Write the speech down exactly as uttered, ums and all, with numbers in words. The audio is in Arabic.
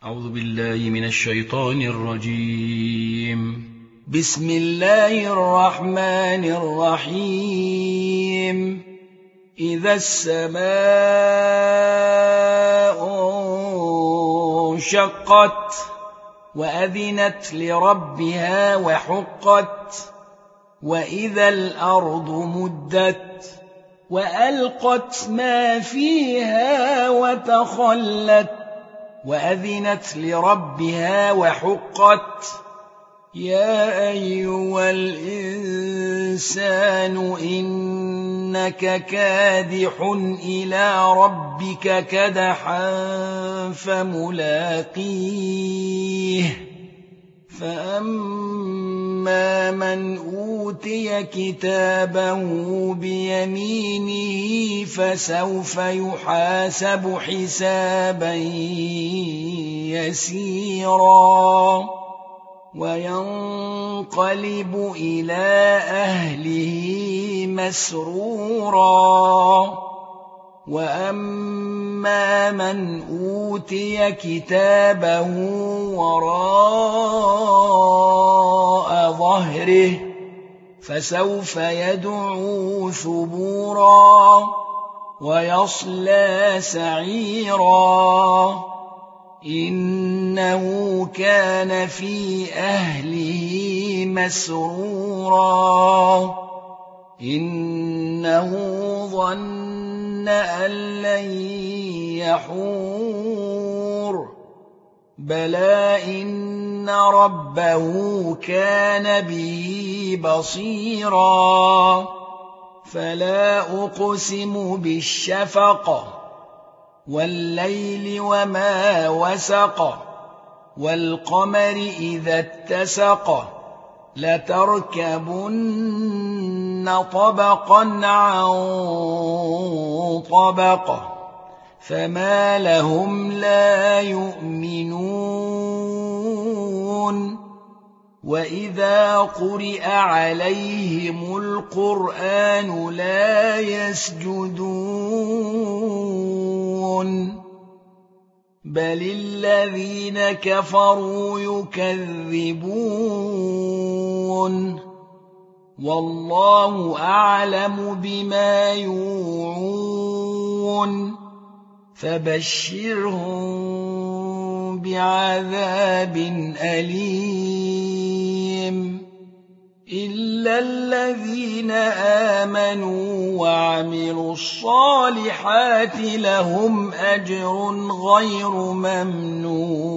أعوذ بالله من الشيطان الرجيم. بسم الله الرحمن الرحيم. إذا السماء انشقت وأذنت لربها وحقت وإذا الأرض مدت وألقت ما فيها وتخلت وأذنت لربها وحقت يا أيها الإنسان إنك كادح إلى ربك كدحا فملاقيه فأما من أوتي كتابه بيمينه فسوف يحاسب حسابا يسيرا وينقلب إلى أهله مسرورا وأما من أوتي كتابه وراء ظهره فسوف يدعو ثبورا ويصلى سعيرا إنه كان في أهله مسرورا إنه ظن أن لن يحور بلى إن ربه كان به بصيرا فلا أقسم بالشفق والليل وما وسق والقمر إذا اتسق لتركبن طبقا عن طبق فما لهم لا يؤمنون وإذا قرئ عليهم القرآن لا يسجدون بل الذين كفروا يكذبون والله أعلم بما يوعون فبشرهم بعذاب أليم إلا الذين آمنوا وعملوا الصالحات لهم أجر غير ممنون.